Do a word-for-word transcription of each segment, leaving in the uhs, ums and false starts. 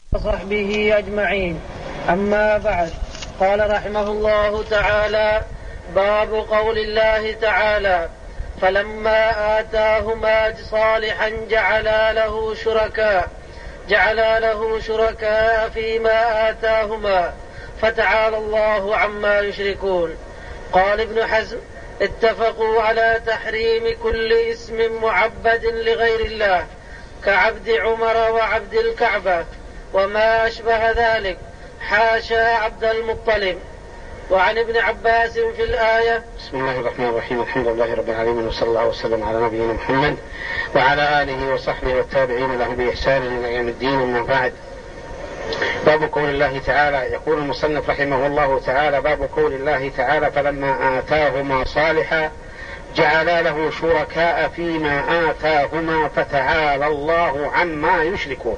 وصحبه أجمعين. أما بعد، قال رحمه الله تعالى: باب قول الله تعالى: فلما آتاهما صالحا جعلا له شركاء جعلا له شركاء فيما آتاهما فتعالى الله عما يشركون. قال ابن حزم: اتفقوا على تحريم كل اسم معبد لغير الله كعبد عمر وعبد الكعبة وما أشبه ذلك، حاشا عبد المطلب. وعن ابن عباس في الآية: بسم الله الرحمن الرحيم، الحمد لله رب العالمين، وصلى الله وسلم على نبينا محمد وعلى آله وصحبه والتابعين له بإحسان إلى يوم الدين. من بعد، باب قول الله تعالى. يقول المصنف رحمه الله تعالى: باب قول الله تعالى: فلما آتاهما صالحا جعلا له شركاء فيما آتاهما فتعالى الله عما يشركون.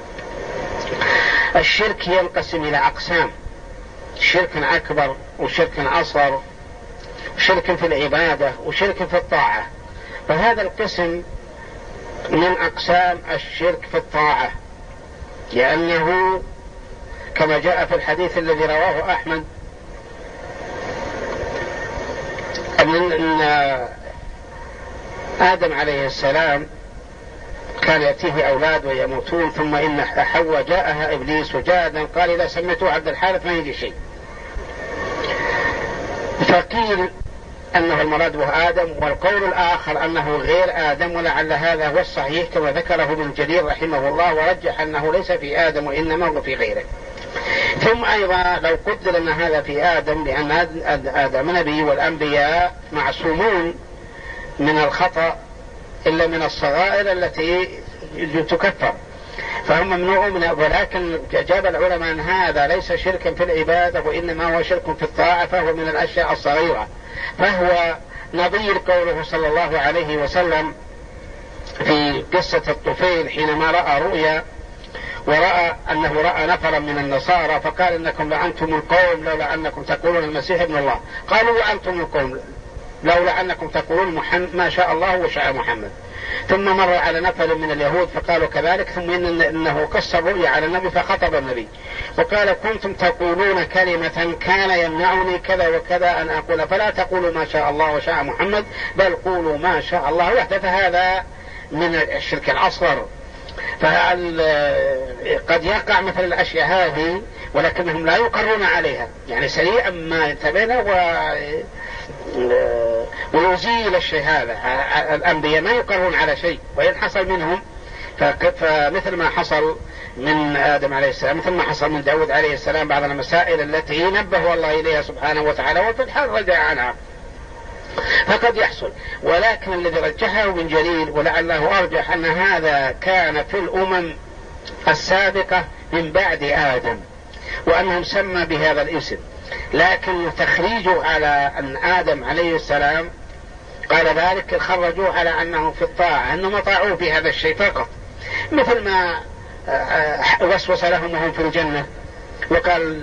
الشرك ينقسم إلى أقسام: شرك أكبر وشرك أصغر، شرك في العبادة وشرك في الطاعة. فهذا القسم من أقسام الشرك في الطاعة، لأنه كما جاء في الحديث الذي رواه أحمد أن آدم عليه السلام كان يأتيه أولاد ويموتون، ثم إن حواء جاءها إبليس وجاء قال: إذا سميته عبد الحارث ما يجي شيء. فقيل أنه المراد به آدم، والقول الآخر أنه غير آدم، ولعل هذا هو الصحيح كما ذكره ابن جرير رحمه الله، ورجح أنه ليس في آدم وإنما هو في غيره. ثم أيضا لو قدر أن هذا في آدم، لأن آدم نبي والأنبياء معصومون من الخطأ إلا من الصغائر التي تكفر، فهم ممنوعون منها. ولكن جاب العلماء أن هذا ليس شركا في العبادة وإنما هو شرك في الطاعة، فهو من الأشياء الصغيرة، فهو نظير قوله صلى الله عليه وسلم في قصة الطفيل حينما رأى رؤيا ورأى أنه رأى نفرا من النصارى فقال: إنكم لأنتم القوم لولا أنكم تقولون المسيح ابن الله. قالوا: وأنتم القوم لولا أنكم تقولون محمد ما شاء الله وشاء محمد. ثم مر على نفر من اليهود فقالوا كذلك، ثم إن إنه قص الرؤيا على النبي فخطب النبي وقال: كنتم تقولون كلمة كان يمنعني كذا وكذا أن أقول، فلا تقولوا ما شاء الله وشاء محمد بل قولوا ما شاء الله وحده. فهذا من الشرك الأصغر. فقد يقع مثل الأشياء هذه ولكنهم لا يقرون عليها، يعني سريعا ما ينتبهنا و ويزيل الشيء هذا. الأنبياء ما يقرون على شيء، وإن حصل منهم فمثل ما حصل من آدم عليه السلام، مثل ما حصل من داود عليه السلام، بعض المسائل التي نبه الله إليها سبحانه وتعالى وفي الحال رجع عنها فقد يحصل. ولكن الذي رجحه ابن جرير ولعله أرجح أن هذا كان في الأمم السابقة من بعد آدم، وأنهم سمى بهذا الاسم، لكن تخريجه على أن آدم عليه السلام قال ذلك خرجوه على أنه في الطاعة، أنهم أطاعوه في هذا الشيء فقط، مثل ما وسوس لهم وهم في الجنة وقال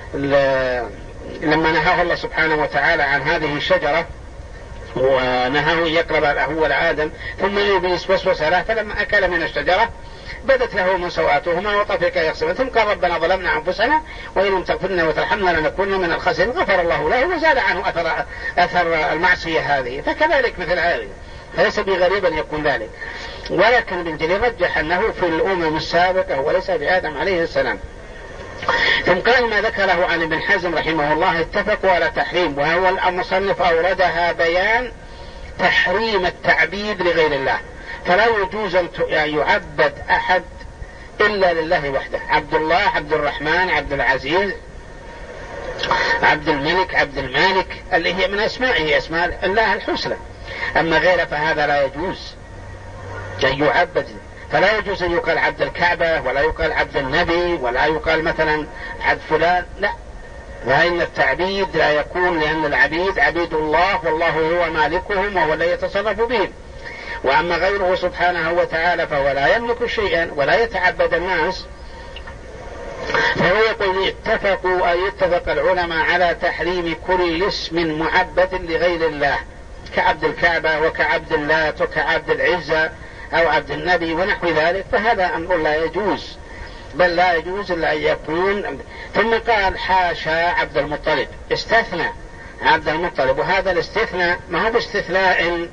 لما نهاه الله سبحانه وتعالى عن هذه الشجرة ونهاه يقرب هو لآدم، ثم إبليس وسوس له فلما أكل من الشجرة بدت له من سوآتهما وطفقا يخصمان، ثم قال: ربنا ظلمنا أنفسنا وإن لم تغفر لنا وترحمنا لنكون من الخاسرين. غفر الله له وزال عنه أثر, أثر المعصية هذه. فكذلك مثل هذه، فليس بغريب أن يكون ذلك. ولكن ابن جرير رجح أنه في الأمم السابقة وليس بآدم عليه السلام. ثم قال ما ذكره عن ابن حزم رحمه الله: اتفقوا على تحريم، وهو المصنف أوردها بيان تحريم التعبيد لغير الله، فلا يجوز أن يعبد أحد إلا لله وحده. عبد الله، عبد الرحمن، عبد العزيز، عبد الملك، عبد المالك، اللي هي من أسمائه أسماء الله الحسنى. أما غيره فهذا لا يجوز أن يعبد. فلا يجوز أن يقال عبد الكعبة، ولا يقال عبد النبي، ولا يقال مثلا عبد فلان، لا. فإن التعبيد لا يكون، لأن العبيد عبيد الله والله هو مالكهم وهو الذي يتصرف بهم. وأما غيره سبحانه وتعالى فهو لا يملك شيئا ولا يتعبد الناس. فهو يقول: اتفقوا أي اتفق العلماء على تحريم كل اسم معبد لغير الله كعبد الكعبة وكعبد اللات وكعبد العزة أو عبد النبي ونحو ذلك، فهذا أمر لا يجوز بل لا يجوز إلا أن يكون. ثم قال حاشا عبد المطلب، استثنى عبد المطلب، وهذا الاستثناء ما هو باستثناء،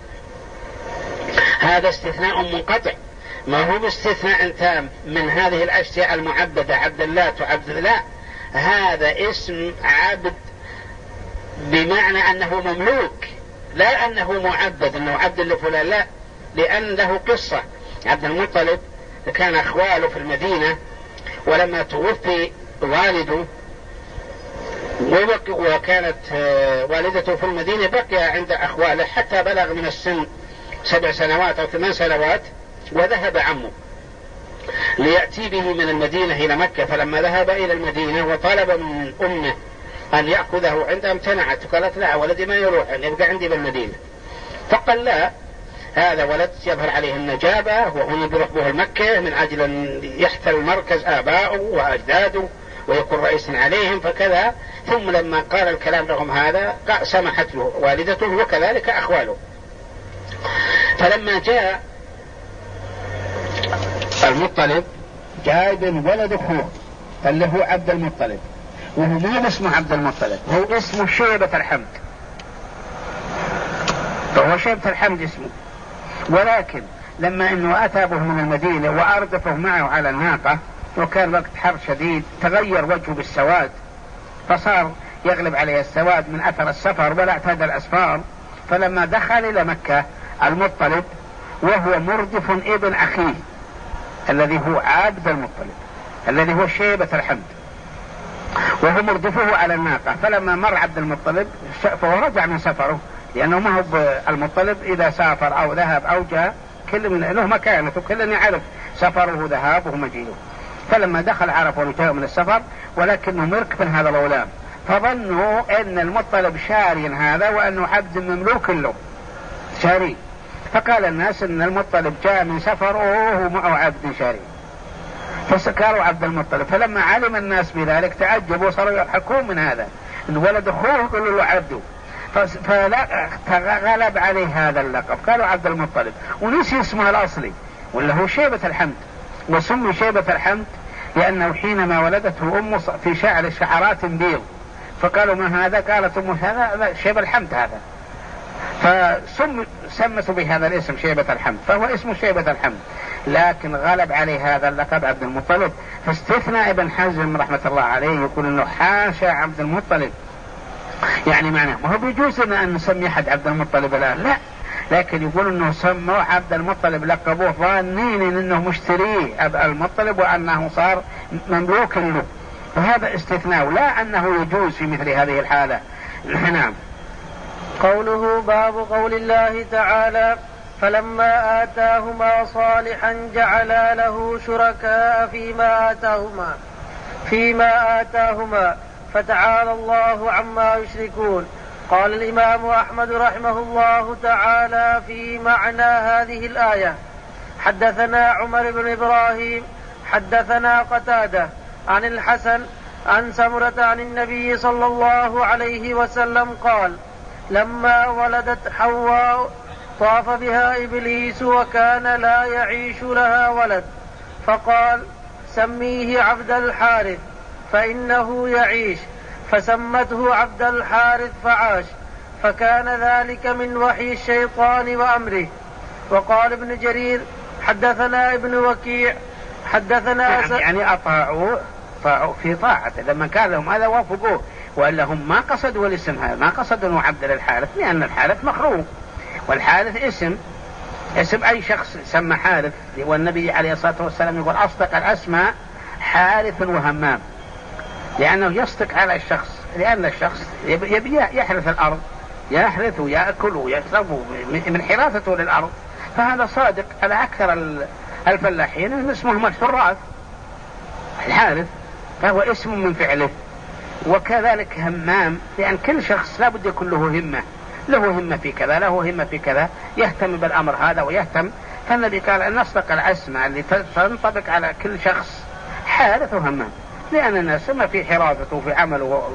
هذا استثناء منقطع، ما هو باستثناء تام من هذه الأشياء المعبدة عبد الله وعبد الله. هذا اسم عبد بمعنى أنه مملوك، لا أنه معبد أنه عبد لفلان، لا، لأن له قصة. عبد المطلب كان أخواله في المدينة، ولما توفي والده وكانت والدته في المدينة بقي عند أخواله حتى بلغ من السن سبع سنوات أو ثمان سنوات، وذهب عمه ليأتي به من المدينة إلى مكة. فلما ذهب إلى المدينة وطلب من أمه أن يأخذه عندها امتنعت، قالت لا، ولدي ما يروح، أن يبقى عندي بالمدينة. فقال لا، هذا ولد يظهر عليه النجابة، وهنا بيروح به المكة من أجل أن يحتل مركز آبائه وأجداده ويكون رئيسا عليهم فكذا. ثم لما قال الكلام لهم هذا سمحت له والدته وكذلك أخواله. فلما جاء المطلب جاء ابن ولد أخوه اللي هو عبد المطلب، وهو ما اسمه عبد المطلب، هو اسمه شيبة الحمد، فهو شيبة الحمد اسمه. ولكن لما انه اتى به من المدينة واردفه معه على الناقة، وكان وقت حر شديد، تغير وجهه بالسواد، فصار يغلب عليه السواد من اثر السفر ولا اعتاد الاسفار. فلما دخل الى مكة المطلب وهو مردف ابن اخيه الذي هو عبد المطلب الذي هو شيبة الحمد، وهو مردفه على الناقة. فلما مر عبد المطلب فهو رجع من سفره، لأنه ما هو المطلب إذا سافر أو ذهب أو جاء كل من له مكانته، كل يعرف سفره ذهابه مجيئه. فلما دخل عرفوا أنه جاء من السفر، ولكنه مركب هذا الغلام، فظنوا أن المطلب شاري هذا وأنه عبد مملوك له شاري. فقال الناس أن المطلب جاء من سفر وهو معه عبد شاري، فسكروا عبد المطلب. فلما علم الناس بذلك تعجبوا وصاروا يضحكون من هذا، الولد أخوه قالوا له عبده، فغلب عليه هذا اللقب، قالوا عبد المطلب، ونسي اسمه الأصلي ولا هو شيبة الحمد. وسمي شيبة الحمد لأنه حينما ولدته أمه في شعر شعرات بيض، فقالوا ما هذا؟ قالت أمه هذا شيبة الحمد هذا، فسمته بهذا الاسم شيبة الحمد، فهو اسمه شيبة الحمد. لكن غلب عليه هذا اللقب عبد المطلب. فاستثنى ابن حزم رحمة الله عليه يقول انه حاشا عبد المطلب، يعني معناه ما هو بيجوز لنا ان نسمي احد عبد المطلب الان، لا، لكن يقول انه سموا عبد المطلب لقبوه ظانين انه مشتريه عبد المطلب وانه صار مملوك له، فهذا استثناء، لا انه يجوز في مثل هذه الحالة. نعم. قوله باب قول الله تعالى فلما آتاهما صالحا جعلا له شركاء فيما آتاهما فيما آتاهما فتعالى الله عما يشركون. قال الإمام أحمد رحمه الله تعالى في معنى هذه الآية: حدثنا عمر بن إبراهيم حدثنا قتادة عن الحسن عن سمرة عن النبي صلى الله عليه وسلم قال: لما ولدت حواء طاف بها إبليس وكان لا يعيش لها ولد، فقال: سميه عبد الحارث فإنه يعيش، فسمته عبد الحارث فعاش، فكان ذلك من وحي الشيطان وأمره. وقال ابن جرير حدثنا ابن وكيع حدثنا يعني, يعني أطاعوا في طاعته لما كان لهم هذا وافقوه، وإلا هم ما قصدوا الاسم هذا، ما قصدوا أنه عبد الحارث، لأن الحارث مخروق، والحارث اسم اسم أي شخص سمى حارث. والنبي عليه الصلاة والسلام يقول أصدق الأسماء حارث وهمام، لأنه يصدق على الشخص، لأن الشخص يبي يحرث الأرض، يحرث ويأكل ويشرب من حراثته للأرض، فهذا صادق على أكثر الفلاحين اسمهم الحراث الحارث، فهو اسم من فعله. وكذلك همام، لأن كل شخص لا بد يكون له همة، له همة في كذا، له همة في كذا، يهتم بالأمر هذا ويهتم. فالنبي قال أن نصدق الأسماء اللي تنطبق على كل شخص حارث وهمام، لأن الناس ما في حراسته في عمله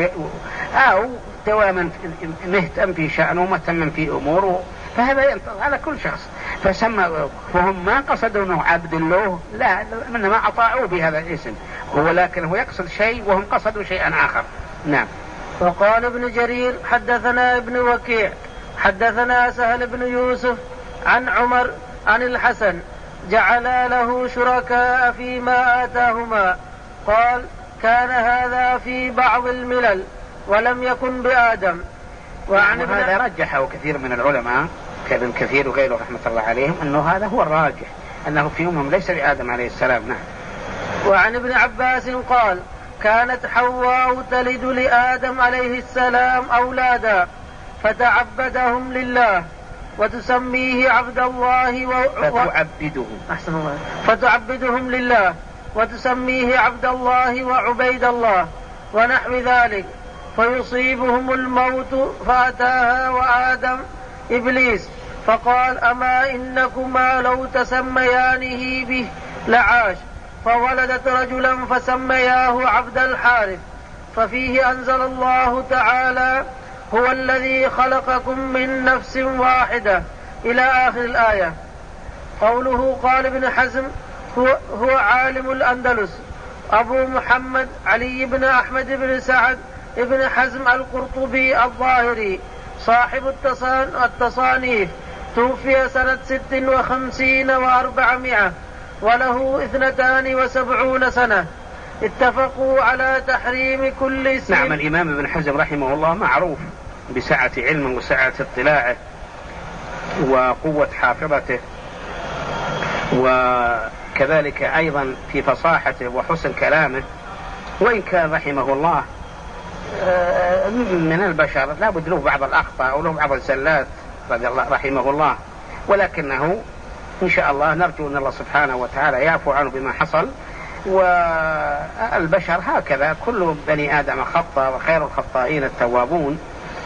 أو دواما مهتم في شأنه ومهتم في أموره، فهذا ينطبق على كل شخص. فسمى فهم ما قصدوا أنه عبد الله، لا، إنما أطاعوا بهذا الاسم هو، لكن هو يقصد شيء وهم قصدوا شيئا آخر. نعم. وقال ابن جرير حدثنا ابن وكيع حدثنا سهل بن يوسف عن عمر عن الحسن جعل له شركاء فيما آتاهما، قال كان هذا في بعض الملل ولم يكن بآدم. وعن هذا رجحه كثير من العلماء كابن كثير وغيره رحمة الله عليهم أنه هذا هو الراجح، أنه في يومهم ليس بآدم عليه السلام. نعم. وعن ابن عباس قال كانت حواء تلد لآدم عليه السلام أولادا فتعبدهم لله وتسميه عبد الله و... فتعبده أحسن الله فتعبدهم لله وتسميه عبد الله وعبيد الله ونحو ذلك، فيصيبهم الموت فأتاها وآدم إبليس فقال أما إنكما لو تسميانه به لعاش، فولدت رجلا فسمياه عبد الحارث، ففيه أنزل الله تعالى هو الذي خلقكم من نفس واحدة إلى آخر الآية. قوله قال ابن حزم هو, هو عالم الأندلس أبو محمد علي بن أحمد بن سعد ابن حزم القرطبي الظاهري صاحب التصان التصانيف، توفي سنة ست وخمسين وأربعمائة وله اثنتان وسبعون سنة. اتفقوا على تحريم كل اسم. نعم. الإمام ابن حزم رحمه الله معروف بسعة علمه وسعة اطلاعه وقوة حافظته، وكذلك أيضا في فصاحته وحسن كلامه، وإن كان رحمه الله من البشر لا بد له بعض الأخطاء وله بعض الزلات رحمه الله، ولكنه إن شاء الله نرجو أن الله سبحانه وتعالى يعفو عنه بما حصل. والبشر هكذا كل بني آدم خطأ وخير الخطائين التوابون،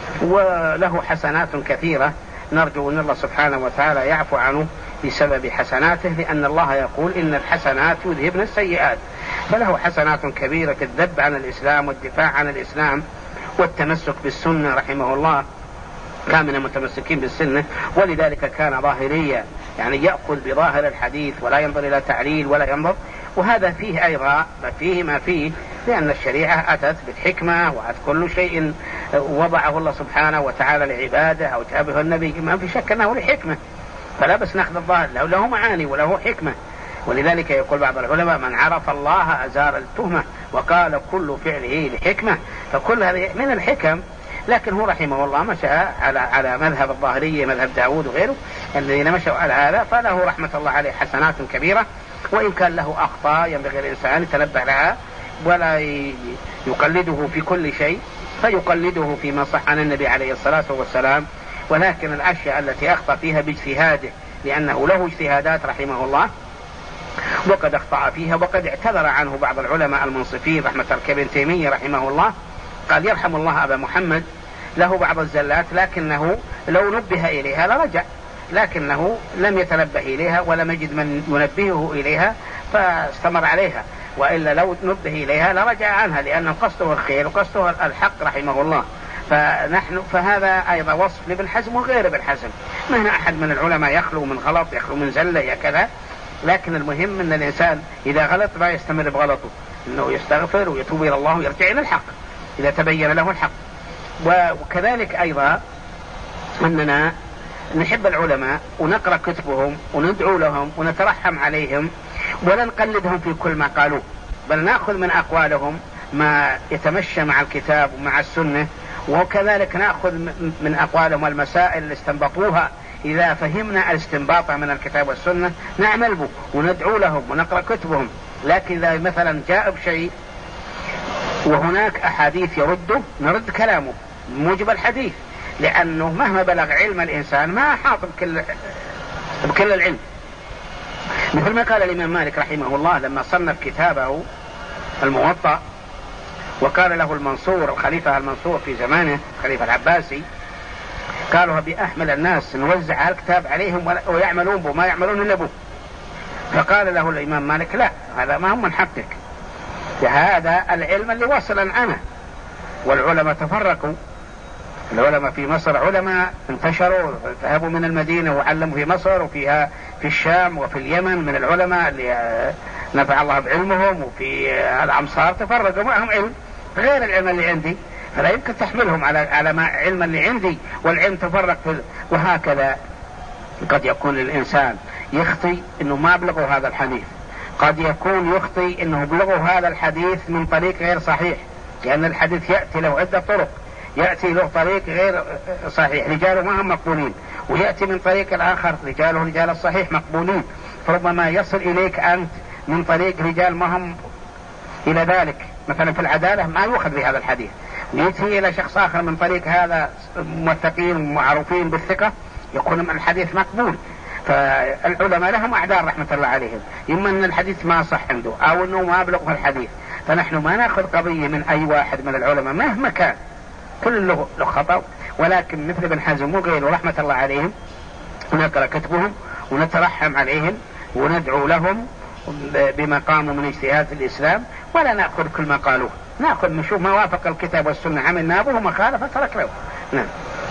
وله حسنات كثيرة نرجو أن الله سبحانه وتعالى يعفو عنه بسبب حسناته، لأن الله يقول إن الحسنات يذهبن السيئات، فله حسنات كبيرة كالذب عن الإسلام والدفاع عن الإسلام والتمسك بالسنة رحمه الله، كان من المتمسكين بالسنة، ولذلك كان ظاهريا يعني يأخذ بظاهر الحديث ولا ينظر إلى تعليل ولا ينظر، وهذا فيه أيضا فيه ما فيه، لأن الشريعة أتت بالحكمة وأتت كل شيء وضعه الله سبحانه وتعالى لعباده أو جاء به النبي ما في شك أنه لحكمة، فلا بس نأخذ الظاهر، له, له معاني وله حكمة. ولذلك يقول بعض العلماء من عرف الله أزار التهمة، وقال كل فعله لحكمة، فكل هذه من الحكم. لكن هو رحمه الله مشى على على مذهب الظاهرية، مذهب داود وغيره الذين مشوا على هذا، فله رحمة الله عليه حسنات كبيرة، وإن كان له أخطاء ينبغي الإنسان يتنبه لها ولا يقلده في كل شيء، فيقلده فيما صح عن النبي عليه الصلاة والسلام، ولكن الأشياء التي أخطأ فيها باجتهاده، لأنه له اجتهادات رحمه الله وقد أخطأ فيها، وقد اعتذر عنه بعض العلماء المنصفين رحمة ابن تيمية رحمه الله، قال يرحم الله أبا محمد له بعض الزلات لكنه لو نبه إليها لرجع، لكنه لم يتنبه إليها ولم يجد من ينبهه إليها فاستمر عليها، وإلا لو نبه إليها لرجع عنها، لأنه قصده الخير وقصده الحق رحمه الله. فنحن فهذا أيضا وصف لابن حزم وغير ابن حزم، ما هنا أحد من العلماء يخلو من غلط يخلو من زلة يا كذا، لكن المهم أن الإنسان إذا غلط لا يستمر بغلطه، أنه يستغفر ويتوب إلى الله ويرجع إلى الحق إذا تبين له الحق. وكذلك أيضا أننا نحب العلماء ونقرأ كتبهم وندعو لهم ونترحم عليهم، ولا نقلدهم في كل ما قالوا، بل نأخذ من أقوالهم ما يتمشى مع الكتاب ومع السنة، وكذلك نأخذ من أقوالهم المسائل اللي استنبطوها، إذا فهمنا الاستنباط من الكتاب والسنة نعمل به وندعو لهم ونقرأ كتبهم. لكن إذا مثلا جاء بشيء وهناك أحاديث يرده نرد كلامه موجب الحديث، لأنه مهما بلغ علم الإنسان ما أحاط بكل, بكل العلم. مثل ما قال الإمام مالك رحمه الله لما صنف كتابه الموطأ، وقال له المنصور الخليفة المنصور في زمانه الخليفة العباسي، قالوا بأحمل الناس نوزع الكتاب عليهم ويعملون به ما يعملون إلا به، فقال له الإمام مالك لا، هذا ما هم من حقك، هذا العلم اللي وصل أنا، والعلماء تفرقوا العلماء في مصر علماء انتشروا، ذهبوا من المدينة وعلموا في مصر وفيها في الشام وفي اليمن من العلماء اللي نفع الله بعلمهم، وفي الأمصار تفرقوا معهم علم غير العلم اللي عندي، فلا يمكن تحملهم على على ما علم اللي عندي، والعلم تفرق في. وهكذا قد يكون الإنسان يخطي إنه ما بلغوا هذا الحديث، قد يكون يخطي إنه بلغوا هذا الحديث من طريق غير صحيح، لأن الحديث يأتي له عدة طرق، يأتي له طريق غير صحيح رجاله ما هم مقبولين، ويأتي من طريق الآخر رجاله رجال الصحيح مقبولين، فربما يصل إليك أنت من طريق رجال ما هم إلى ذلك، مثلا في العدالة ما يؤخذ بهذا الحديث، يأتي إلى شخص آخر من طريق هذا موثقين ومعروفين بالثقة يكون من الحديث مقبول. فالعلماء لهم أعذار رحمة الله عليهم، إما أن الحديث ما صح عنده أو أنه ما بلغ الحديث، فنحن ما نأخذ قضية من أي واحد من العلماء مهما كان، كل له خطأ، ولكن مثل ابن حزم وغيره رحمة الله عليهم نقرأ كتبهم ونترحم عليهم وندعو لهم بما قاموا من اجتهاد في الإسلام، ولا نأخذ كل ما قالوه، نأخذ نشوف ما وافق الكتاب والسنة عملنا به وما خالف ترك له. نعم.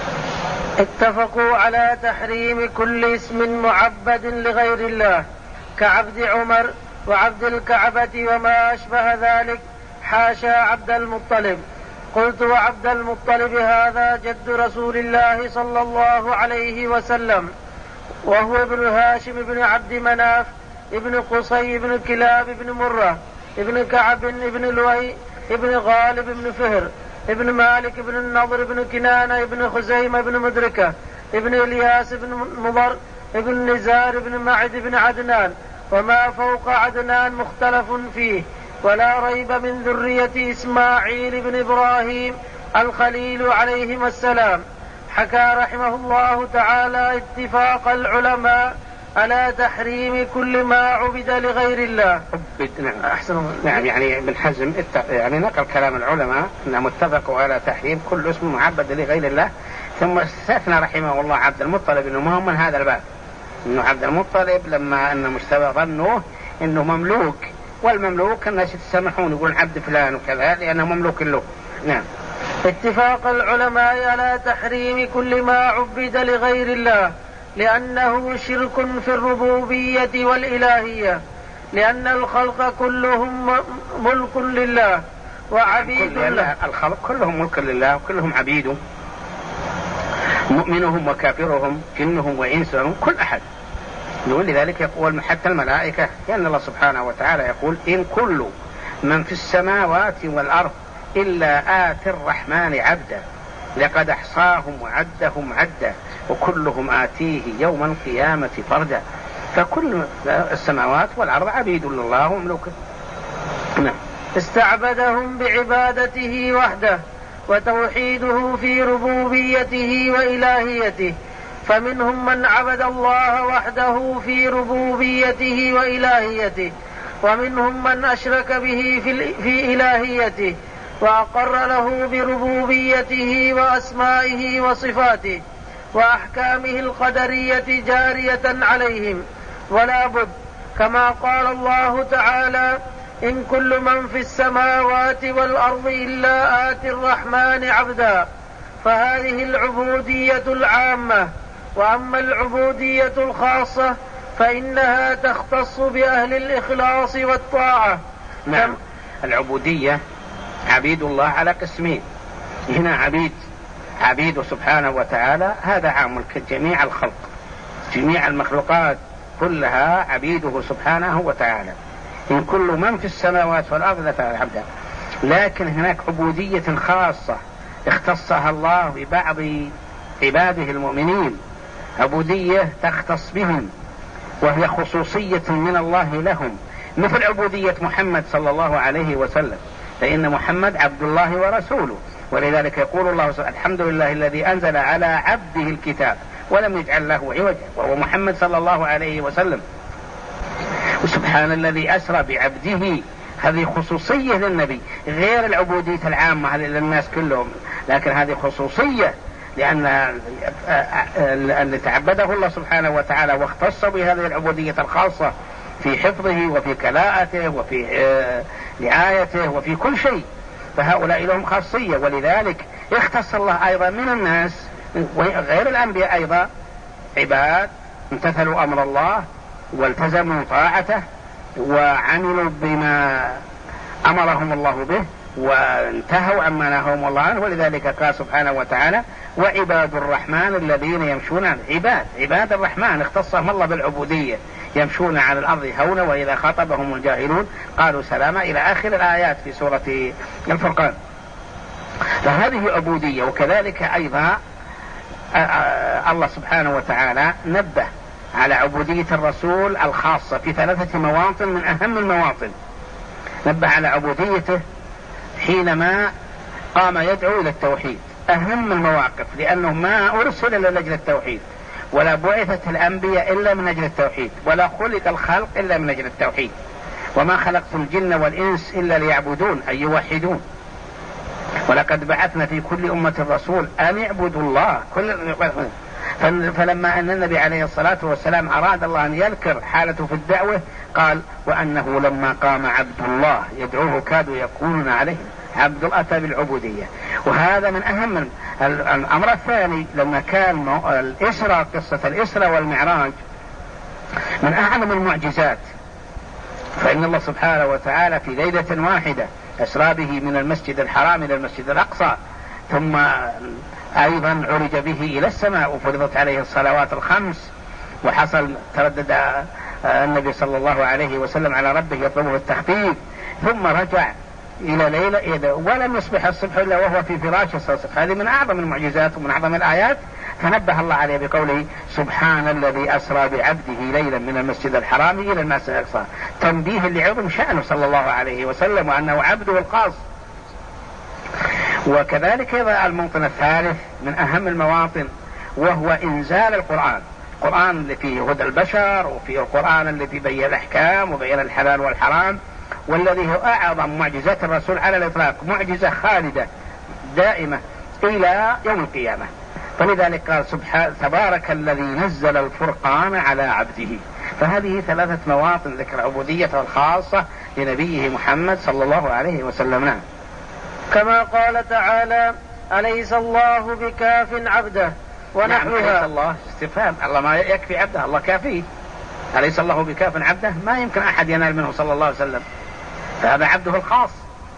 اتفقوا على تحريم كل اسم معبد لغير الله كعبد عمر وعبد الكعبة وما أشبه ذلك، حاشا عبد المطلب. قلت وعبد المطلب هذا جد رسول الله صلى الله عليه وسلم، وهو ابن هاشم بن عبد مناف ابن قصي بن كلاب بن مرة ابن كعب ابن لؤي ابن غالب بن فهر ابن مالك بن النضر بن كنانة ابن خزيمة بن مدركة ابن إلياس بن مضر ابن نزار بن معد بن عدنان، وما فوق عدنان مختلف فيه، ولا ريب من ذرية إسماعيل بن إبراهيم الخليل عليهما السلام. حكى رحمه الله تعالى اتفاق العلماء على تحريم كل ما عبد لغير الله. نعم. أحسن. نعم. يعني ابن حزم يعني نقل كلام العلماء أنهم اتفقوا على تحريم كل اسم معبد لغير الله، ثم استثنى رحمه الله عبد المطلب إنه ما هو من هذا الباب، إنه عبد المطلب لما أنه مستوى ظنوه إنه مملوك، والمملوك الناس يتسامحون يقول عبد فلان وكذا لأنه مملوك له. نعم. اتفاق العلماء على تحريم كل ما عبد لغير الله لأنه شرك في الربوبية والإلهية، لأن الخلق كلهم ملك لله وعبيد له. الخلق كلهم ملك لله وكلهم عبيده، مؤمنهم وكافرهم جنهم وإنسهم كل أحد. ولذلك يقول حتى الملائكة، لأن الله سبحانه وتعالى يقول إن كل من في السماوات والأرض إلا آتي الرحمن عبدا لقد أحصاهم وعدهم عدا وكلهم آتيه يوم القيامة فردا. فكل السماوات والأرض عبيد لله وملوكه. نعم. استعبدهم بعبادته وحده وتوحيده في ربوبيته وإلهيته، فمنهم من عبد الله وحده في ربوبيته وإلهيته، ومنهم من أشرك به في, في إلهيته وأقر له بربوبيته وأسمائه وصفاته وأحكامه القدرية جارية عليهم، ولا بد كما قال الله تعالى إن كل من في السماوات والأرض إلا آتي الرحمن عبدا. فهذه العبودية العامة. وأما العبودية الخاصة فإنها تختص بأهل الإخلاص والطاعة. نعم. العبودية عبيد الله على قسمين، هنا عبيد عبيد سبحانه وتعالى، هذا عام جميع الخلق، جميع المخلوقات كلها عبيده سبحانه وتعالى، إن كل من في السماوات والأرض فعل عبدا. لكن هناك عبودية خاصة اختصها الله ببعض عباده المؤمنين، عبودية تختص بهم وهي خصوصية من الله لهم، مثل عبودية محمد صلى الله عليه وسلم، فإن محمد عبد الله ورسوله، ولذلك يقول الله الحمد لله الذي أنزل على عبده الكتاب ولم يجعل له عوجا، وهو محمد صلى الله عليه وسلم. وسبحان الذي أسرى بعبده، هذه خصوصية للنبي غير العبودية العامة للناس كلهم، لكن هذه خصوصية لأن اللي تعبده الله سبحانه وتعالى واختص بهذه العبودية الخاصة في حفظه وفي كلاءته وفي رعايته وفي كل شيء، فهؤلاء لهم خاصية. ولذلك اختص الله أيضا من الناس غير الأنبياء أيضا عباد امتثلوا أمر الله والتزموا طاعته وعملوا بما أمرهم الله به وانتهوا عما نهاهم الله عنه. ولذلك قال سبحانه وتعالى وعباد الرحمن الذين يمشون عباد عباد الرحمن اختصهم الله بالعبودية يمشون على الأرض هونا وإذا خاطبهم الجاهلون قالوا سلاما إلى آخر الآيات في سورة الفرقان. فهذه عبودية. وكذلك أيضا الله سبحانه وتعالى نبه على عبودية الرسول الخاصة في ثلاثة مواطن من أهم المواطن. نبه على عبوديته حينما قام يدعو إلى التوحيد، أهم المواقف، لأنه ما أرسل إلا لأجل التوحيد، ولا بعثت الأنبياء إلا من أجل التوحيد، ولا خلق الخلق إلا من أجل التوحيد، وما خلقت الجن والإنس إلا ليعبدون أي يوحدون. ولقد بعثنا في كل أمة رسول أن يعبدوا الله. كل فلما أن النبي عليه الصلاة والسلام أراد الله أن يذكر حالته في الدعوة قال وأنه لما قام عبد الله يدعوه كادوا يكونون عليه. عبد الله أتى بالعبودية، وهذا من أهم الأمر. الثاني لما كان الإسراء، قصة الإسراء والمعراج من أعظم المعجزات، فإن الله سبحانه وتعالى في ليلة واحدة أسرى به من المسجد الحرام إلى المسجد الأقصى، ثم أيضا عرج به إلى السماء وفرضت عليه الصلوات الخمس، وحصل تردد النبي صلى الله عليه وسلم على ربه يطلبه التخفيف، ثم رجع إلى ليلة ولم يصبح الصبح إلا وهو في فراشه. هذه من أعظم المعجزات ومن أعظم الآيات، فنبه الله عليه بقوله سبحان الذي أسرى بعبده ليلا من المسجد الحرام إلى المسجد الأقصى، تنبيه لعظم شأنه صلى الله عليه وسلم وأنه عبده الخاص. وكذلك أيضا الموطن الثالث من أهم المواطن وهو إنزال القرآن. القرآن اللي فيه هدى البشر، وفيه القرآن اللي فيه بين الأحكام وبين الحلال والحرام، والذي هو أعظم معجزات الرسول على الإطلاق، معجزة خالدة دائمة إلى يوم القيامة. فلذلك قال سبحانه تبارك الذي نزل الفرقان على عبده. فهذه ثلاثة مواطن ذكر عبوديته الخاصة لنبيه محمد صلى الله عليه وسلم. نعم. كما قال تعالى أليس الله بكاف عبده ونحوها. نعم. أليس الله استفهام، الله ما يكفي عبده، الله كافيه. أليس الله بكاف عبده، ما يمكن أحد ينال منه صلى الله عليه وسلم، فهذا عبده الخاص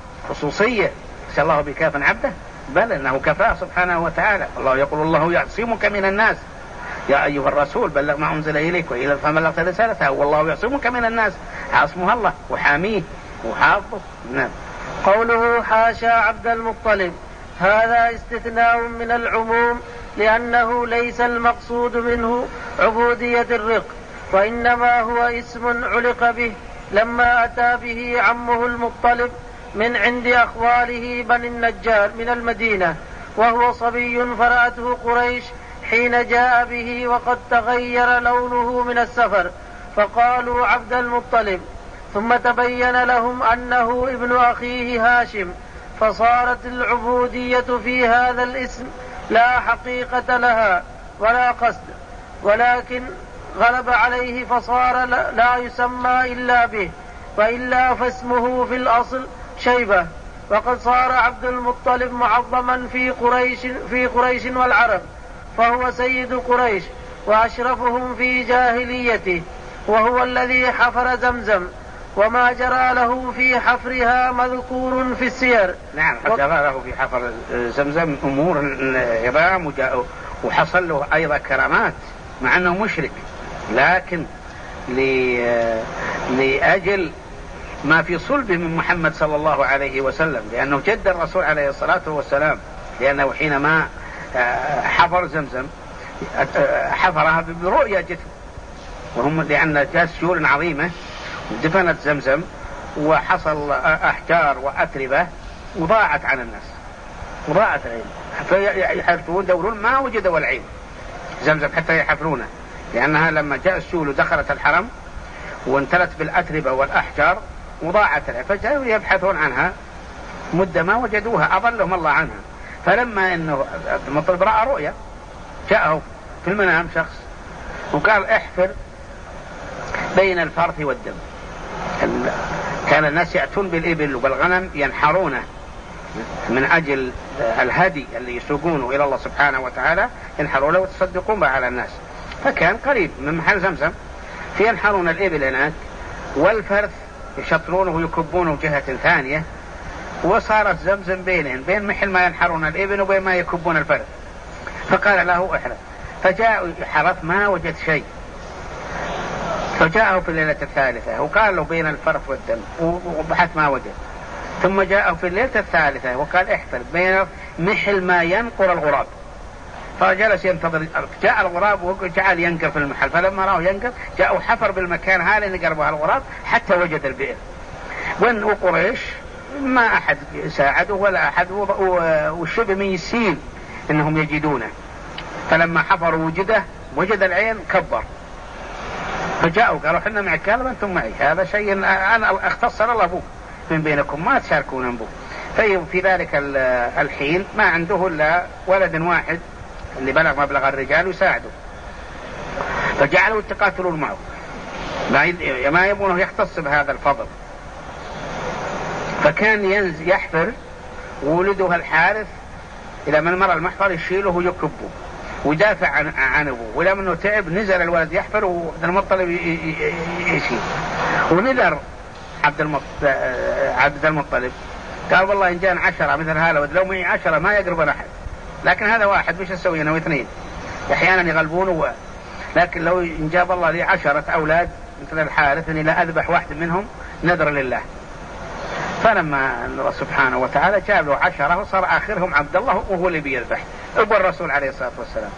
خصوصية. أليس الله بكاف عبده، بل إنه كفاه سبحانه وتعالى. الله يقول الله يعصمك من الناس يا أيها الرسول بلغ ما أنزل إليك وإلى فبلغت رسالته والله يعصمك من الناس، عاصمها الله وحاميه وحافظه. نعم. قوله حاشا عبد المطلب هذا استثناء من العموم، لأنه ليس المقصود منه عبودية الرق، وإنما هو اسم علق به لما أتى به عمه المطلب من عند أخواله بني النجار من المدينة وهو صبي، فرأته قريش حين جاء به وقد تغير لونه من السفر فقالوا عبد المطلب، ثم تبين لهم أنه ابن أخيه هاشم، فصارت العبودية في هذا الاسم لا حقيقة لها ولا قصد، ولكن غلب عليه فصار لا يسمى إلا به، وإلا فاسمه في الأصل شيبة. وقد صار عبد المطلب معظما في قريش في قريش والعرب، فهو سيد قريش وأشرفهم في جاهليته، وهو الذي حفر زمزم، وما جرى له في حفرها مذكور في السير. نعم. جرى له في حفر زمزم أمور عظام، وحصل له أيضا كرامات مع أنه مشرك، لكن لأجل ما في صلبه من محمد صلى الله عليه وسلم، لأنه جد الرسول عليه الصلاة والسلام، لأنه حينما حفر زمزم حفرها برؤية جثم، وهم لأن جاءت سيول عظيمة دفنت زمزم وحصل أحجار وأتربة وضاعت عن الناس، وضاعت العين، فيحفرون دورون ما وجدوا العين زمزم حتى يحفرونه، لأنها لما جاء السيول ودخلت الحرم وانتلت بالأتربة والأحجار وضاعت العين، فجاءوا يبحثون عنها مدة ما وجدوها، أضلهم الله عنها. فلما إنه المطلب رأى رؤيا، جاءه في المنام شخص وقال احفر بين الفرث والدم. كان الناس يأتون بالإبل وبالغنم ينحرونه من أجل الهدي اللي يسوقونه إلى الله سبحانه وتعالى ينحروا له وتصدقون به على الناس. فكان قريب من محل زمزم، فينحرون الإبل هناك والفرث يشطرونه ويكبونه جهة ثانية، وصارت زمزم بينهم بين محل ما ينحرون الإبل وبين ما يكبون الفرث. فقال له احرث، فجاء حرث ما وجد شيء، فجاءه في الليلة الثالثة وقال له بين الفرث والدم وبحث ما وجد، ثم جاءه في الليلة الثالثة وقال احفر بين محل ما ينقر الغراب، فجلس ينتظر. جاء الغراب وجعل ينقر في المحل، فلما راه ينقر جاء وحفر بالمكان هذا اللي قربها الغراب حتى وجد البئر. وإن قريش ما أحد ساعده ولا أحد، والشبه من يسيل إنهم يجدونه. فلما حفروا وجده وجد العين كبر، فجاءوا قالوا حنا معك، قالوا أنتم معي، هذا شيء أنا اختصر الله به من بينكم ما تشاركون به. في ذلك الحين ما عنده إلا ولد واحد اللي بلغ مبلغ الرجال يساعده، فجعلوا يتقاتلون معه ما يبونه يختص بهذا الفضل. فكان ينزل يحفر وولده الحارث إلى من مر المحفر يشيله ويكبه ويدافع عن, عن أبوه، ولما منه تعب نزل الولد يحفر وعبد المطلب يشيل. ونذر عبد المطلب, عبد المطلب قال والله إن جاء عشرة مثل هذا لو معي عشرة ما يقربنا أحد، لكن هذا واحد مش أسوي أنا واثنين أحيانا يغلبونه، لكن لو إن جاب الله لي عشرة أولاد مثل الحارث إني لا أذبح واحد منهم نذر لله. فلما الله سبحانه وتعالى جاب له عشرة وصار آخرهم عبد الله وهو اللي بيذبح أبو الرسول عليه الصلاة والسلام.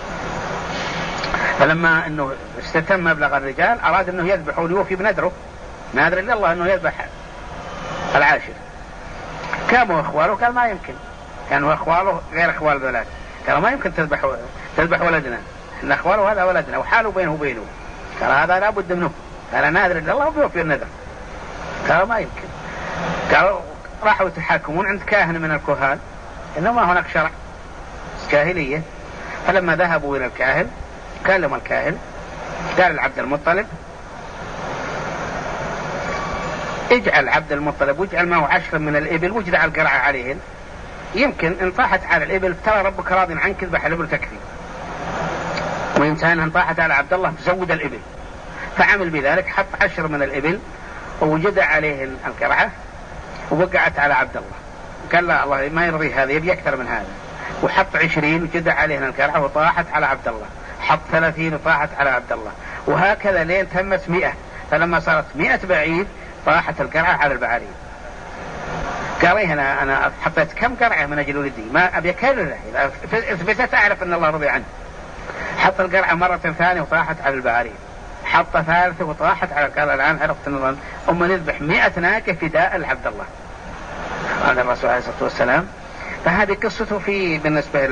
فلما أنه استتم مبلغ الرجال أراد أنه يذبح وليوفي بنذره، نادر لله أنه يذبح العاشر. كانوا أخواله قال ما يمكن، كانوا أخواله غير أخوال الولاد، قال ما يمكن تذبح تذبح ولدنا، إن أخواله هذا ولدنا وحاله بينه وبينه، قال هذا لا بد منه، قال نادر لله وبيوفي النذر، قال ما يمكن. قالوا راحوا يتحاكمون عند كاهن من الكهان إنه ما هناك شرع جاهلية. فلما ذهبوا إلى الكاهن كلم الكاهن قال لعبد المطلب اجعل عبد المطلب واجعل معه عشرا من الإبل واجدع القرعة عليهن، يمكن ان طاحت على الإبل ترى ربك راض عنك اذبح الإبل تكفي، وإنسان ان طاحت على عبد الله زود الإبل. فعمل بذلك، حط عشر من الإبل ووجدع عليهن القرعة ووقعت على عبد الله، قال لا الله ما يرضي هذا يبي أكثر من هذا، وحط عشرين وجدع عليهن القرعة وطاحت على عبد الله، حط ثلاثين وطاحت على عبد الله، وهكذا لين تمت مئة. فلما صارت مئة بعيد طاحت القرعة على البعارين. قال هنا أنا حطيت كم قرعة من أجل ولدي ما أبي أكرره، إذا أثبتت أعرف أن الله رضي عنه. حط القرعة مرة ثانية وطاحت على البعارين، حط ثالثة وطاحت على القرعة. الآن عرفت أن أم نذبح مئة ناقة فداء لعبد الله هذا الرسول عليه الصلاة والسلام. فهذه قصته في بالنسبة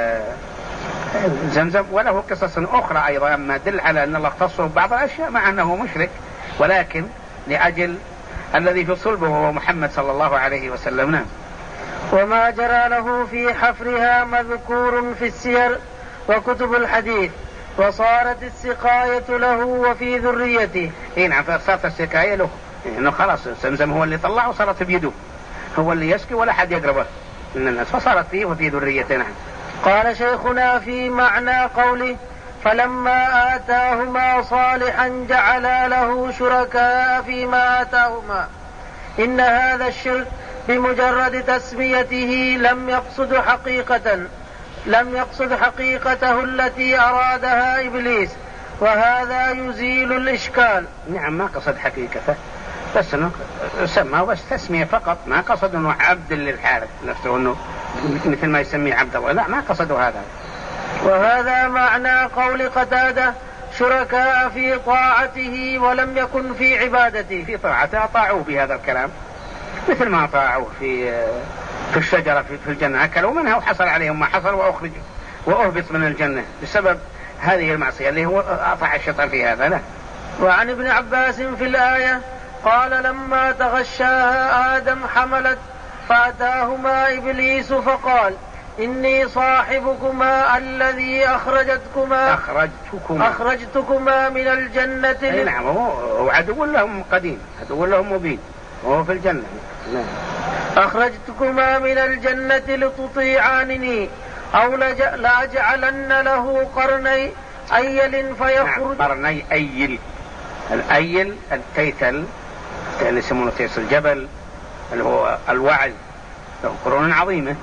لزمزم. وله قصص أخرى أيضا ما دل على أن الله اختصه ببعض الأشياء مع أنه مشرك، ولكن لأجل الذي في صلبه هو محمد صلى الله عليه وسلم. نعم. وما جرى له في حفرها مذكور في السير وكتب الحديث، وصارت السقاية له وفي ذريته. إيه نعم، فصارت السقاية له، إنه خلاص زمزم هو اللي طلع وصارت بيده، هو اللي يسقي ولا حد يقربه من الناس، فصارت فيه وفي ذريته. نعم. قال شيخنا في معنى قوله فلما آتاهما صالحا جعلا له شركاء فيما آتاهما، إن هذا الشرك بمجرد تسميته لم يقصد حقيقة لم يقصد حقيقته التي أرادها إبليس، وهذا يزيل الإشكال. نعم ما قصد حقيقته، بس انه سماه بس تسمية فقط، ما قصد انه عبد للحارث نفسه انه مثل ما يسميه عبد الله، لا ما قصدوا هذا. وهذا معنى قول قتادة شركاء في طاعته ولم يكن في عبادته. في طاعته أطاعوه بهذا الكلام، مثل ما أطاعوه في في الشجرة في الجنة، أكلوا منها وحصل عليهم ما حصل وأخرجوا وأهبط من الجنة بسبب هذه المعصية اللي هو أطاع الشيطان في هذا. لا. وعن ابن عباس في الآية قال لما تغشاها آدم حملت فأتاهما إبليس فقال إني صاحبكما الذي أخرجتكما أخرجتكما, أخرجتكما من الجنة. أي نعم، هو عدو لهم قديم، عدو لهم مبين، وهو في الجنة. نعم. أخرجتكما من الجنة لتطيعانني أو لأجعلن له قرني أيل فيخرج. نعم قرني أيل. الأيل التيتل اللي يسمونه تيس الجبل اللي هو الوعل، له قرون عظيمة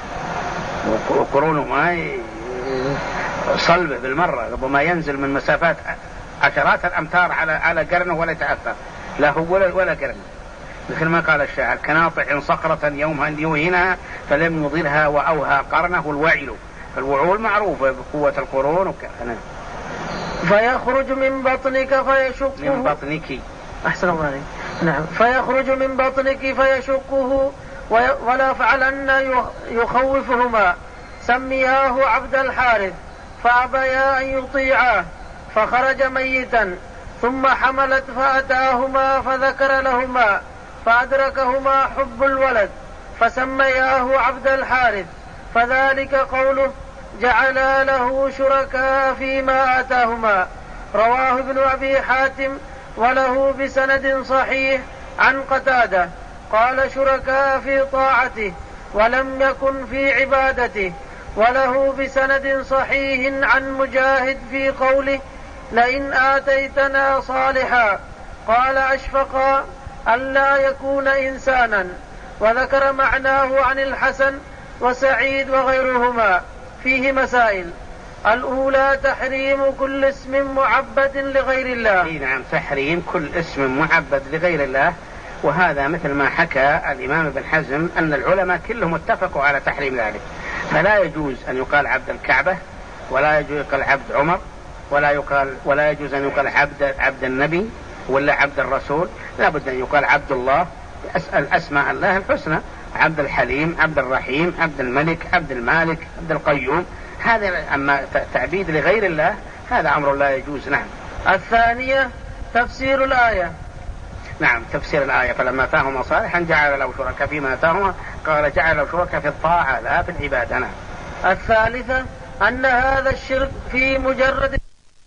وقرونه ما صلبة بالمرة، ربما ينزل من مسافات عشرات الأمتار على على قرنه ولا يتأثر، لا هو ولا ولا قرنه. مثل ما قال الشاعر: كناطع صخرة يوما يوهنها فلم يضلها وأوهى قرنه الوعل. فالوعول معروفة بقوة القرون وكذا. فيخرج من بطنك فيشقه من بطنك أحسن الله عليك. نعم. فيخرج من بطنك فيشقه ولا فعلن يخوفهما. سمياه عبد الحارث فأبيا أن يطيعاه فخرج ميتا، ثم حملت فأتاهما فذكر لهما فأدركهما حب الولد فسمياه عبد الحارث، فذلك قوله جعلا له شركاء فيما آتاهما. رواه ابن أبي حاتم وله بسند صحيح عن قتادة قال: شركاء في طاعته ولم يكن في عبادته. وله بسند صحيح عن مجاهد في قوله: لئن آتيتنا صالحا قال: أشفقا ألا يكون إنسانا. وذكر معناه عن الحسن وسعيد وغيرهما. فيه مسائل: الأولى تحريم كل اسم معبد لغير الله. نعم تحريم كل اسم معبد لغير الله، وهذا مثل ما حكى الإمام ابن حزم أن العلماء كلهم اتفقوا على تحريم ذلك. فلا يجوز أن يقال عبد الكعبة، ولا يجوز يقال عبد عمر، ولا يقال ولا يجوز أن يقال عبد عبد النبي ولا عبد الرسول. لا بد أن يقال عبد الله، أسأل أسماء الله الحسنى: عبد الحليم، عبد الرحيم، عبد الملك، عبد المالك، عبد القيوم. هذا أما تعبيد لغير الله هذا أمر لا يجوز. نعم. الثانية تفسير الآية. نعم تفسير الآية: فلما آتاهما صالحا جعل له شركاء فيما آتاهما، قال جعل له شركاء في الطاعة لا في العبادة. نعم. الثالثة أن هذا الشرك في مجرد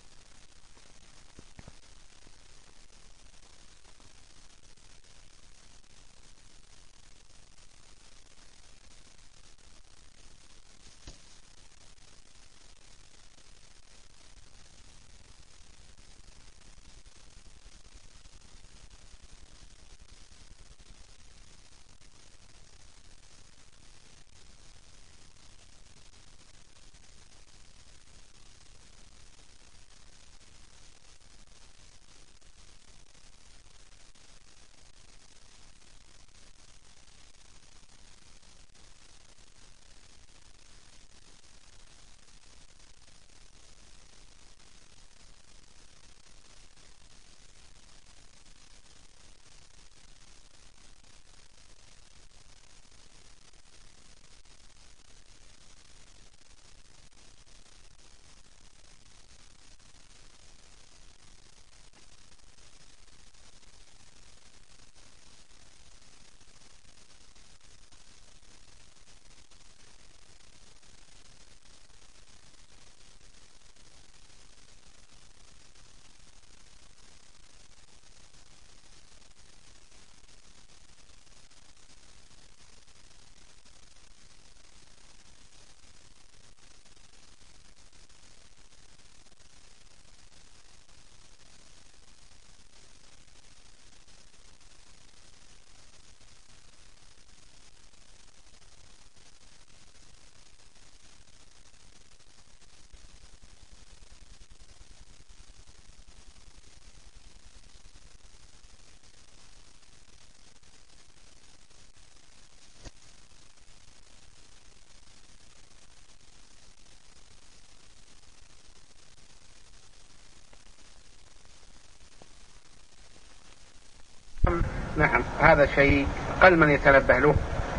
نعم هذا شيء قل من يتنبه له،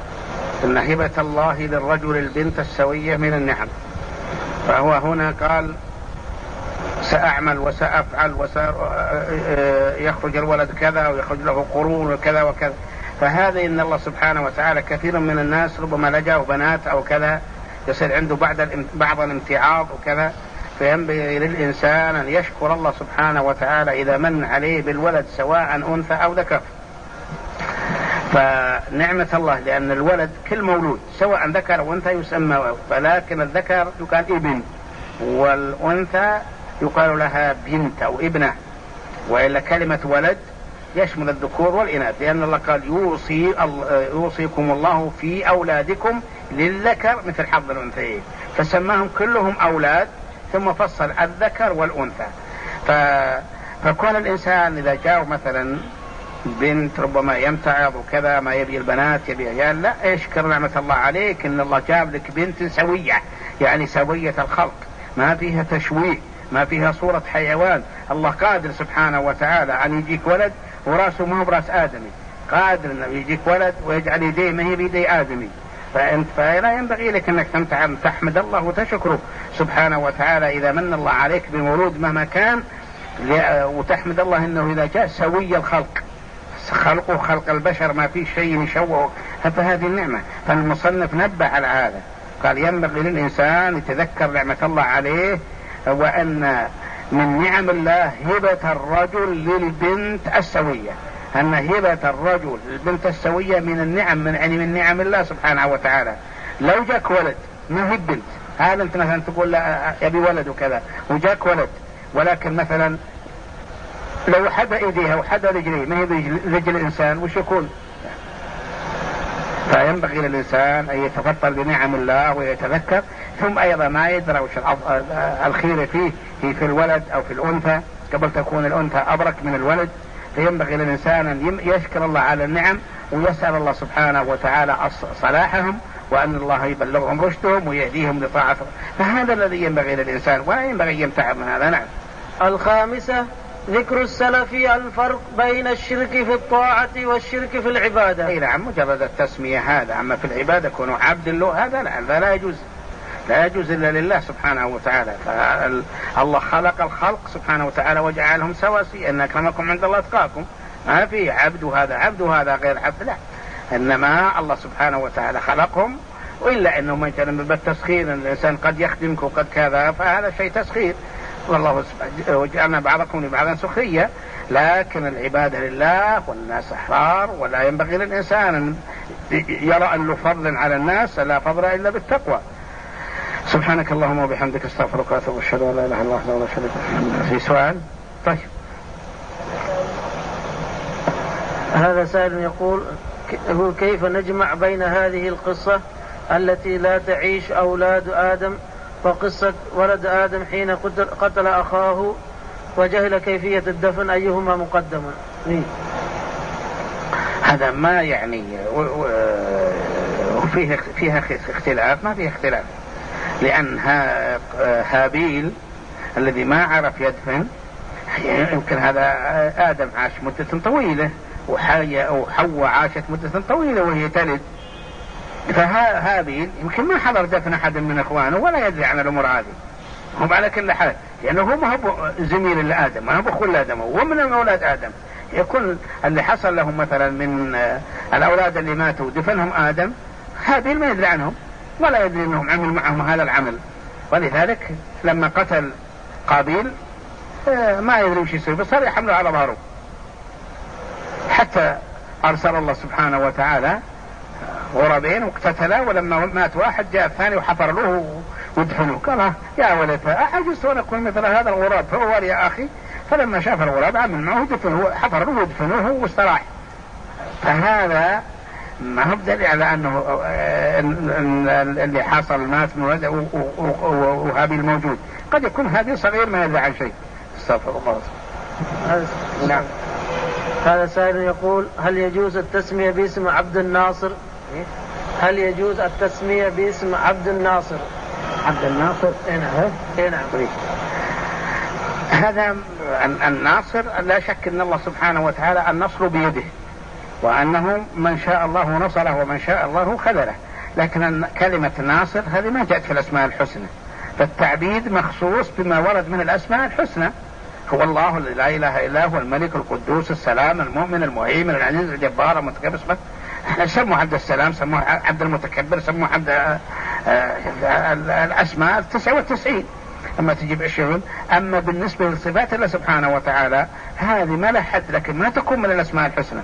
إن هبة الله للرجل البنت السوية من النعم. فهو هنا قال سأعمل وسأفعل وسيخرج الولد كذا ويخرج له قرون وكذا وكذا. فهذا إن الله سبحانه وتعالى كثير من الناس ربما لجأوا بنات أو كذا يصير عنده بعض الامتعاض وكذا، فينبغي للإنسان أن يشكر الله سبحانه وتعالى إذا من عليه بالولد سواء أنثى أو ذكر. فنعمة الله لأن الولد كل مولود سواء ذكر أو أنثى يسمى، ولكن الذكر يقال ابن والأنثى يقال لها بنت أو ابنة، وإلا كلمة ولد يشمل الذكور والإناث، لأن الله قال يوصي يوصيكم الله في أولادكم للذكر مثل حظ الأنثيين، فسماهم كلهم أولاد ثم فصل الذكر والأنثى. ف... فكون الإنسان إذا جاء مثلا بنت ربما يمتعض وكذا ما يبي البنات يبي عيال، لا، اشكر نعمة الله عليك إن الله جاب لك بنت سوية، يعني سوية الخلق، ما فيها تشويه، ما فيها صورة حيوان. الله قادر سبحانه وتعالى أن يجيك ولد وراسه ما هو براس آدمي، قادر أن يجيك ولد ويجعل يديه ما هي بيدي آدمي، فأنت فلا ينبغي لك أنك تحمد الله وتشكره سبحانه وتعالى إذا من الله عليك بمولود مهما كان، وتحمد الله أنه إذا جاء سوي الخلق، خلقه خلق البشر ما فيه شيء يشوه، فهذه النعمة. فالمصنف نبه على هذا، قال ينبغي للإنسان يتذكر نعمة الله عليه، وأن من نعم الله هبة الرجل للبنت السوية، أن هبة الرجل للبنت السوية من النعم، من يعني من نعم الله سبحانه وتعالى. لو جاك ولد ما هي بنت، هذا أنت مثلا تقول لا يبي ولد وكذا وجاك ولد، ولكن مثلا لو حد ايديها وحد رجليه ما هي رجل الانسان وش يكون؟ فينبغي للانسان ان يتفطر بنعم الله ويتذكر، ثم ايضا ما يدرى وش الخير فيه هي في الولد او في الانثى، قبل تكون الانثى ابرك من الولد. فينبغي للانسان ان يشكر الله على النعم ويسال الله سبحانه وتعالى صلاحهم، وان الله يبلغهم رشدهم ويهديهم لطاعته، فهذا الذي ينبغي للانسان ولا ينبغي يمتعض من هذا. نعم. الخامسة ذكر السلف الفرق بين الشرك في الطاعة والشرك في العبادة. اي نعم، مجرد التسمية هذا، اما في العبادة كونه عبد له هذا لا، هذا لا يجوز، لا يجوز الا لله سبحانه وتعالى. فالله خلق الخلق سبحانه وتعالى وجعلهم سواسية، ان اكرمكم عند الله اتقاكم، ما في عبد وهذا عبد وهذا غير عبد، لا، انما الله سبحانه وتعالى خلقهم، والا انه مثلا بالتسخير الانسان قد يخدمك وقد كذا، فهذا شيء تسخير، والله وجعلنا بعضكم لبعض سخرية، لكن العبادة لله والناس أحرار، ولا ينبغي للإنسان أن يرى أن له فضل على الناس، لا فضل إلا بالتقوى. سبحانك اللهم وبحمدك استغفرك واتوب اليك، اشهد ان لا اله الا الله ولا شريك له. في سؤال؟ طيب. هذا سائل يقول يقول كيف نجمع بين هذه القصة التي لا تعيش أولاد آدم وقصة ولد آدم حين قتل أخاه وجهل كيفية الدفن، أيهما مقدم؟ هذا ما يعني وفيه فيها اختلاف، ما فيه اختلاف، لأن هابيل الذي ما عرف يدفن يمكن هذا آدم عاش مدة طويلة وحواء عاشت مدة طويلة وهي تلد، فهابيل يمكن ما حضر دفن أحد من إخوانه ولا يدري عن الأمور هذه. هم على كل حال لأنه هو ما هو زميل لآدم، ما هو أخو لآدم، هو من أولاد آدم، يكون اللي حصل لهم مثلا من الأولاد اللي ماتوا دفنهم آدم، هابيل ما يدري عنهم ولا يدري أنهم عمل معهم هذا العمل، ولذلك لما قتل قابيل ما يدري وش يصير، فصار يحمله على ظهره، حتى أرسل الله سبحانه وتعالى غرابين واقتتلا، ولما مات واحد جاء الثاني وحفر له ودفنه، قال يا ولدها أعجزت أن أكون مثل هذا الغراب، فهو يا أخي، فلما شاف الغراب عمل معه دفنه، حفر له ودفنه واستراح. فهذا ما هو دليل على أنه اللي حصل مات من ولد وهابيل موجود، قد يكون هابيل صغير ما يدري عن شيء. استغفر الله. نعم. هذا سائل يقول هل يجوز التسمية باسم عبد الناصر؟ هل يجوز التسمية باسم عبد الناصر؟ عبد الناصر؟ اي نعم. هذا الناصر لا شك ان الله سبحانه وتعالى النصر بيده، وانه من شاء الله نصره ومن شاء الله خذله، لكن كلمة ناصر هذه ما جاءت في الاسماء الحسنى، فالتعبيد مخصوص بما ورد من الاسماء الحسنى، هو الله الذي لا اله الا هو الملك القدوس السلام المؤمن المهيمن العزيز الجبار المتكبر. سموا عبد السلام، سموا عبد المتكبر، سموا عبد الاسماء التسعة والتسعين اما تجيب عشرين. اما بالنسبة للصفات الله سبحانه وتعالى هذه ما لها حد، لكن ما تكون من الاسماء الحسنى،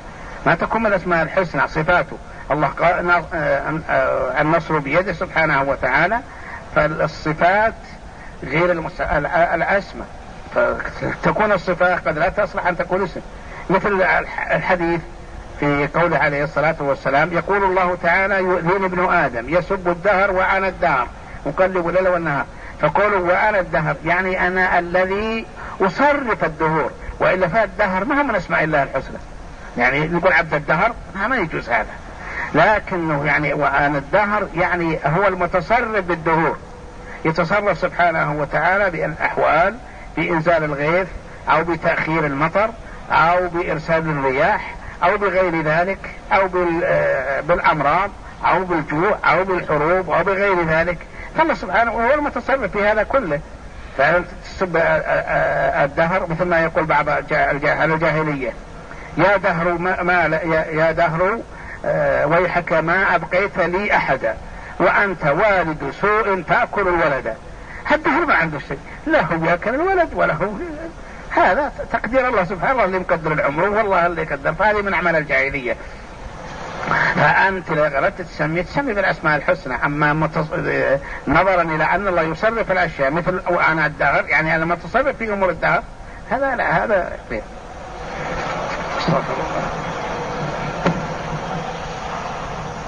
ما تكون من الأسماء الحسنى صفاته. الله قال النصر بيده سبحانه وتعالى، فالصفات غير الأسماء، فتكون الصفات قد لا تصلح أن تكون اسم. مثل الحديث في قوله عليه الصلاة والسلام يقول الله تعالى يؤذيني ابن آدم يسب الدهر وأنا الدهر أقلب الليل والنهار، فقولوا وأنا الدهر يعني أنا الذي أصرف الدهور، وإلا فالدهر ما هو من أسماء الله الحسنى. يعني نقول عبد الدهر ما يجوز هذا، لكنه يعني وأنا الدهر يعني هو المتصرف بالدهور، يتصرف سبحانه وتعالى بالأحوال، بإنزال الغيث أو بتأخير المطر أو بإرسال الرياح أو بغير ذلك، أو بالأمراض أو بالجوع أو بالحروب أو بغير ذلك. فالله سبحانه وهو المتصرف في هذا كله. فتسب الدهر مثل ما يقول بعض الجاهلية يا دهر ما يا دهر ويحك ما أبقيت لي أحدا وأنت والد سوء تأكل الولد. الدهر ما عنده شيء، لا هو يأكل الولد ولا هو، هذا تقدير الله سبحانه، الله اللي مقدر العمر والله اللي قدر، فهذه من أعمال الجاهلية. فأنت إذا أردت تسمي تسمي بالأسماء الحسنى. أما متص... نظرا إلى أن الله يصرف الأشياء مثل وأنا الدهر يعني أنا متصرف في أمور الدهر، هذا لا، هذا غير.